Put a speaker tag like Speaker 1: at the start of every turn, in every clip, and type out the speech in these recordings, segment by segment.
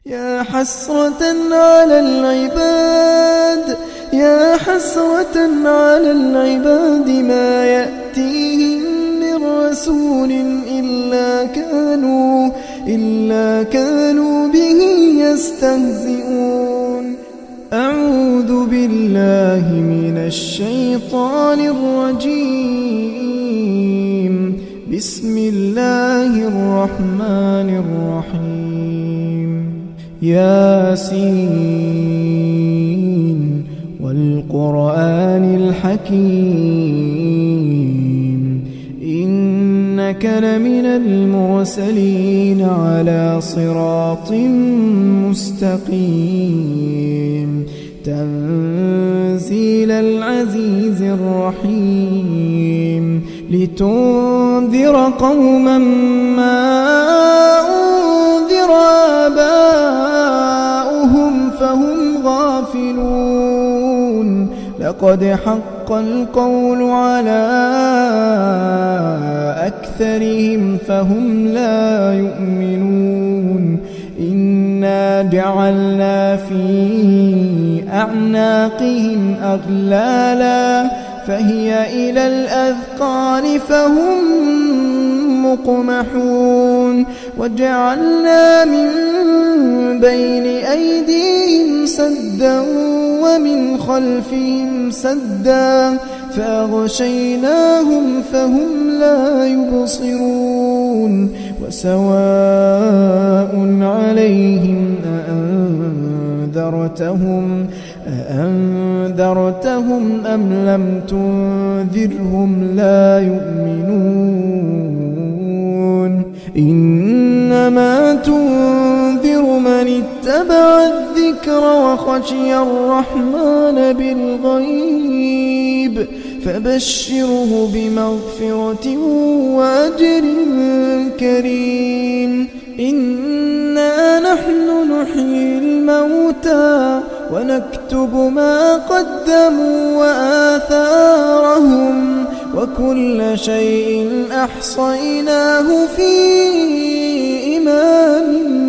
Speaker 1: يا حسرة على العباد، يا حسرة على العباد، ما يأتيهم من رسول إلا كانوا به يستهزئون. أعوذ بالله من الشيطان الرجيم. بسم الله الرحمن الرحيم. ياسين والقرآن الحكيم، إنك لمن المرسلين على صراط مستقيم. تنزيل العزيز الرحيم، لتنذر قوما ما أنذر آباؤهم فهم غافلون. لقد حق القول على أكثرهم فهم لا يؤمنون. إنا جعلنا في أعناقهم أغلالا فهي إلى الأذقان فهم مقمحون. وجعلنا من بين أيديهم سدا ومن خلفهم سدا فأغشيناهم فهم لا يبصرون. وسواء عليهم أأنذرتهم أم لم تنذرهم لا يؤمنون. إنما تنذر من اتبع الذكر وخشي الرحمن بالغيب فبشره بمغفرة وأجر كريم. إنا نحن نحيي الموتى ونكتب ما قدموا وآثارهم وكل شيء أحصيناه في إمام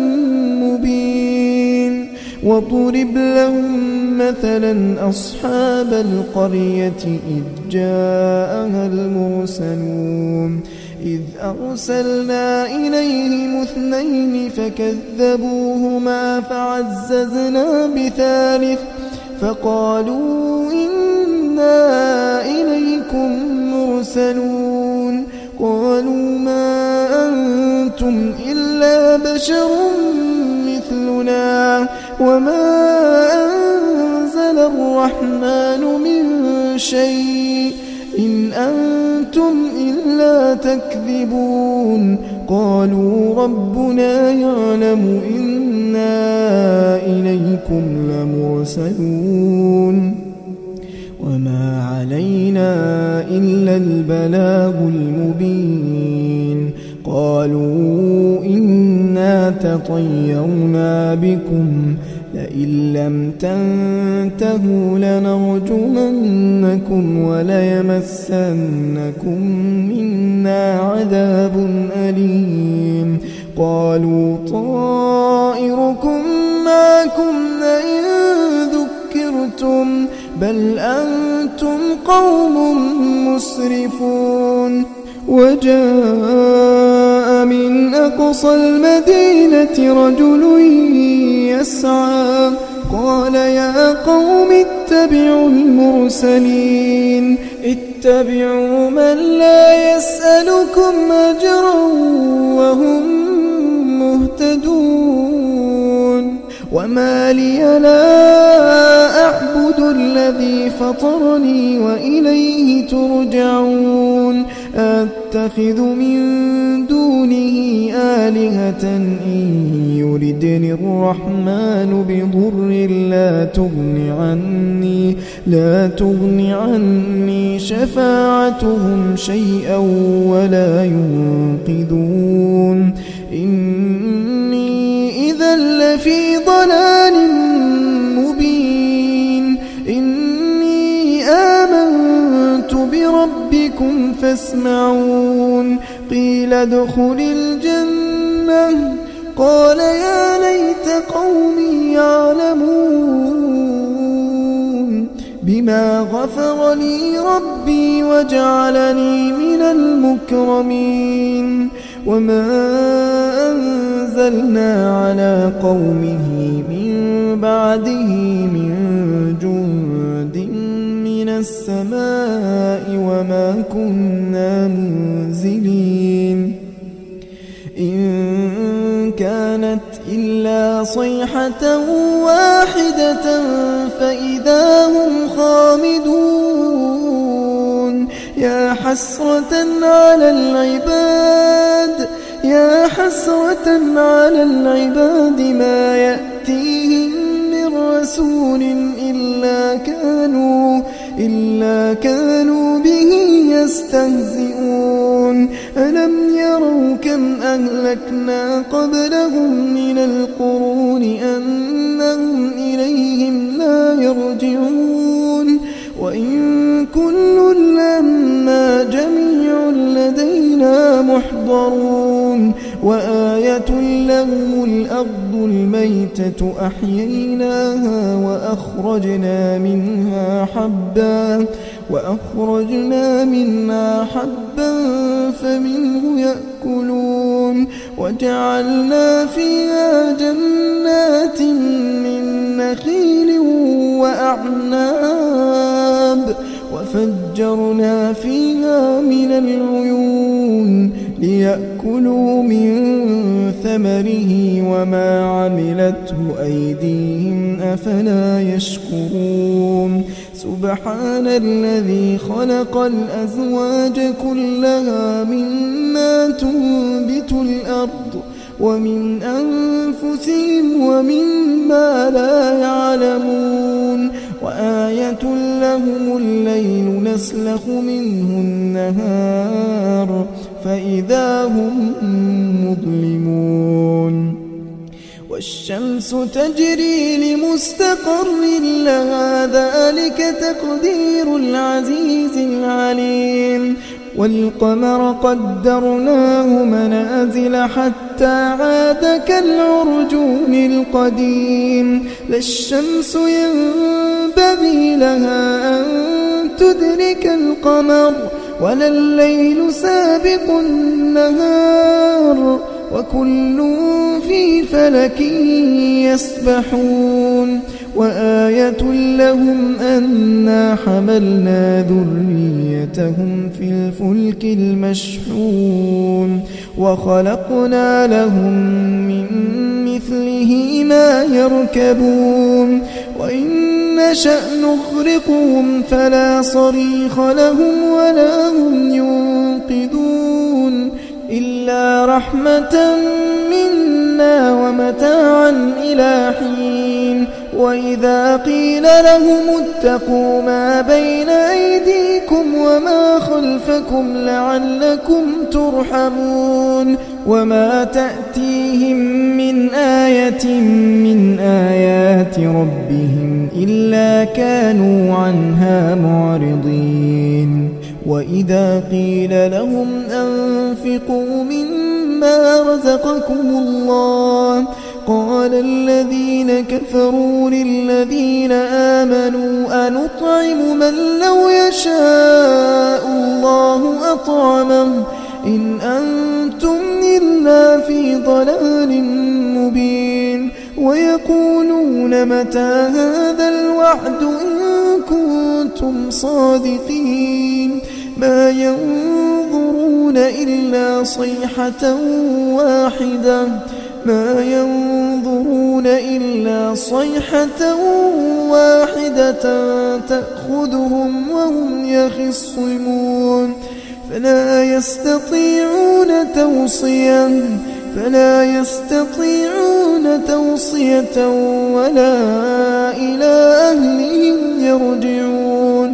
Speaker 1: مبين. وضرب لهم مثلا أصحاب القرية إذ جاءها المرسلون إذ أرسلنا إليهم 2 فكذبوهما فعززنا بثالث فقالوا إنا إليكم مرسلون. قالوا ما أنتم إلا بشر مثلنا وما أنزل الرحمن من شيء إن أنتم إلا تكذبون. قالوا ربنا يعلم إنا إليكم لمرسلون وما علينا إلا البلاغ المبين. قالوا إنا تطيرنا بكم لئن لم تنتهوا لنرجمنكم وليمسنكم منا عذاب أليم. قالوا طائركم معكم لئن ذكرتم بل أنتم قوم مسرفون. وجاء من أقصى المدينة رجل يسعى قال يا قوم اتبعوا المرسلين اتبعوا من لا يسألكم أجرا وهم مهتدون. وما لي لا أعبد الذي فطرني وإليه ترجعون. أتخذ من دونه آلهة إن يردني الرحمن بضر لا تغن عني شفاعتهم شيئا ولا ينقذون. إني إذا لفي ضلال مبين. إني آمنت بربكم فاسمعون. قيل ادخل الجنة قال يا ليت قومي يعلمون بما غفر لي ربي وجعلني من المكرمين وما أنزلنا على قومه من بعده من جند من السماء وما كنا منزلين إن كانت إلا صيحة واحدة فإذا هم خامدون يا حسرة على العباد ما يأتيهم من رسول إلا كانوا به يستهزئون ألم يروا كم أهلكنا قبلهم من القرون أنهم إليهم لا يرجعون وإن كل لما جميع لدينا محضرون وآية لهم الأرض الميتة أحييناها وأخرجنا منها حبا فمنه يأكلون وجعلنا فيها جنات من نخيل وأعناب وفجرنا فيها من العيون ليأكلوا من ثمره وما عملته أيديهم أفلا يشكرون سبحان الذي خلق الأزواج كلها مما تنبت الأرض ومن أنفسهم ومما لا يعلمون وآية لهم الليل نسلخ منه النهار فإذا هم مظلمون والشمس تجري لمستقر لها ذلك تقدير العزيز العليم والقمر قدرناه منازل حتى عاد كالعرجون القديم لا الشمس ينبغي لها أن تدرك القمر ولا الليل سابق النهار وكل في فلك يسبحون وآية لهم أنا حملنا ذريتهم في الفلك المشحون وخلقنا لهم من مثله ما يركبون وإن نشأ نغرقهم فلا صريخ لهم ولا هم ينقذون إلا رحمة منا ومتاعا إلى حين وإذا قيل لهم اتقوا ما بين أيديكم وما خلفكم لعلكم ترحمون وما تأتيهم من آية من آيات ربهم إلا كانوا عنها معرضين وإذا قيل لهم أنفقوا مما رزقكم الله قال الذين كفروا للذين آمنوا أنطعم من لو يشاء الله أطعمه إن أنتم إلا في ضلال مبين ويقولون متى هذا الوعد إن كنتم صادقين ما ينظرون إلا صيحة واحدة تأخذهم وهم يخصمون فلا يستطيعون توصية ولا إلى أهلهم يرجعون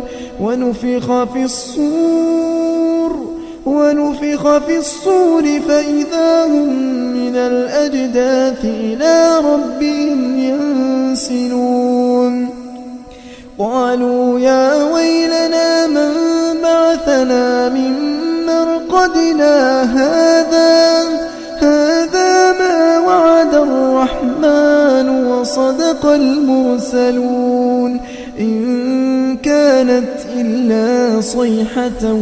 Speaker 1: ونفخ في الصور فإذا هم من الأجداث إلى ربهم ينسلون قالوا يا ويلنا من بعثنا من مرقدنا هذا ما وعد صدق المرسلون إن كانت إلا صيحة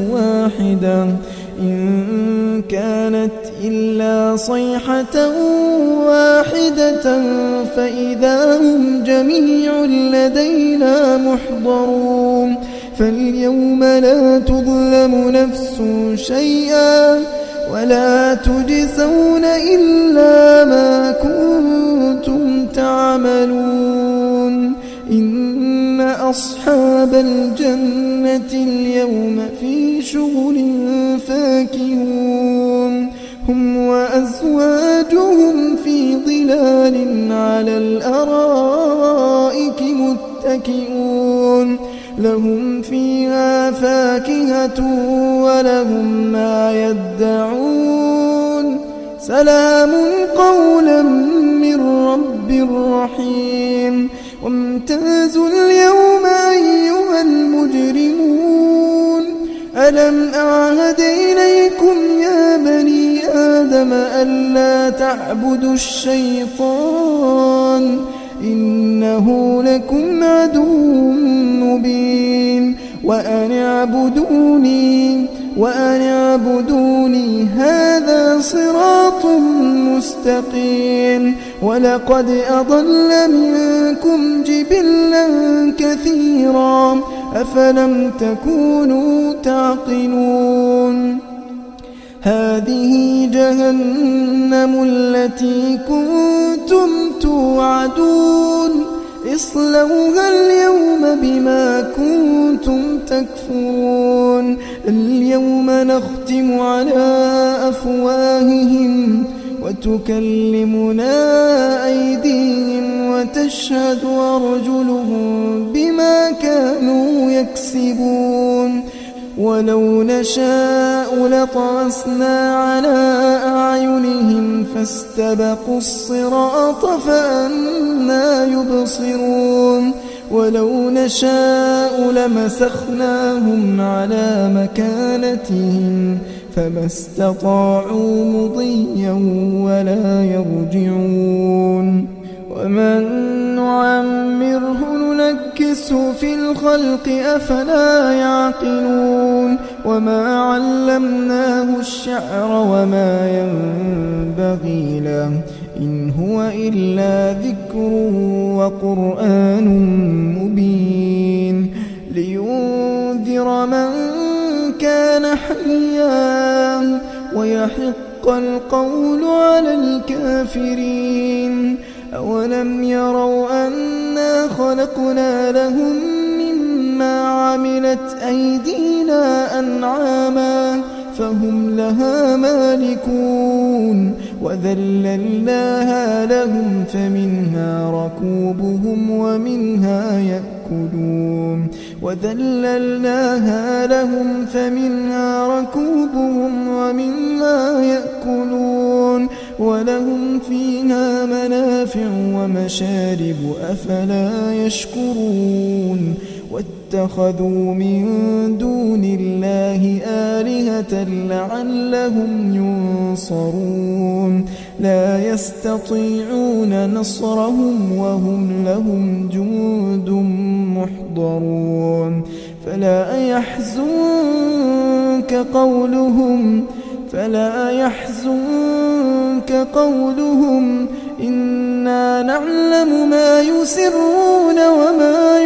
Speaker 1: واحدة فإذا هم جميع لدينا محضرون فاليوم لا تظلم نفس شيئا ولا تجزون إلا ما كنتم تعملون إن أصحاب الجنة اليوم في شغل فاكهون هم وأزواجهم في ظلال على الأرائك متكئون لهم فيها فاكهة ولهم ما يدعون سلام قولا من رب رحيم وامتازوا اليوم أيها المجرمون ألم أعهد إليكم يا بني آدم ألا تعبدوا الشيطان إنه لكم عدو مبين وأن اعبدوني هذا صراط مستقيم ولقد أضل منكم جبلا كثيرا أفلم تكونوا تعقلون هذه جهنم التي كنتم توعدون اصلوها اليوم بما كنتم تكفرون اليوم نختم على أفواههم وتكلمنا أيديهم وتشهد أرجلهم بما كانوا يكسبون ولو نشاء لطمسنا على أعينهم فاستبقوا الصراط فأنى يبصرون ولو نشاء لمسخناهم على مكانتهم فما استطاعوا مضيا ولا يرجعون ومن نعمره ننكسه في الخلق أفلا يعقلون وما علمناه الشعر وما ينبغي له إن هو إلا ذكر وقرآن مبين لينذر من كان حيا ويحق القول على الكافرين أولم يروا أنا خلقنا لهم مما عملت أيدينا أنعاما فهم لها مالكون وذللناها لهم فمنها ركوبهم ومنها يأكلون ولهم فيها منافع ومشارب أفلا يشكرون واتخذوا من دون الله آلهة لعلهم ينصرون لا يستطيعون نصرهم وهم لهم جند محضرون فلا يحزنك قولهم إنا نعلم ما يسرون وما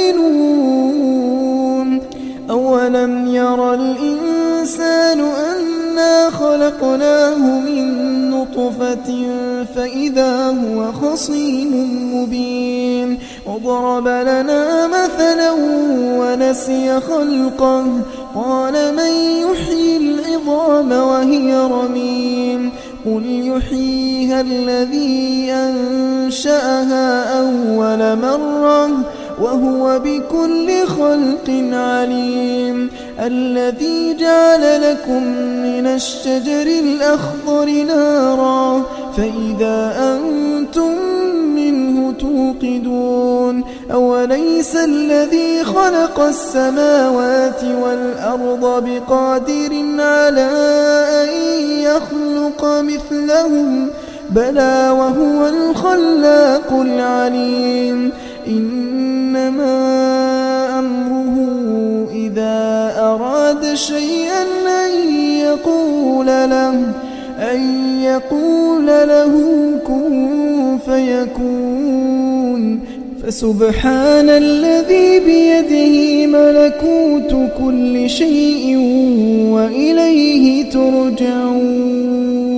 Speaker 1: يعلنون أولم ير الإنسان أنا خلقناه من نطفة فإذا هو خصيم مبين وضرب لنا مثلا ونسي خلقه قال من يحيي العظام وهي رميم قل يحييها الذي أنشأها أول مرة وهو بكل خلق عليم الذي جعل لكم من الشجر الأخضر نارا فإذا أنتم منه توقدون أوليس الذي خلق السماوات والأرض بقادر على أن يخلق مثلهم بلى وهو الخلاق العليم إنما أمره إذا أراد شيئا أن يقول له كن فيكون فسبحان الذي بيده ملكوت كل شيء وإليه ترجعون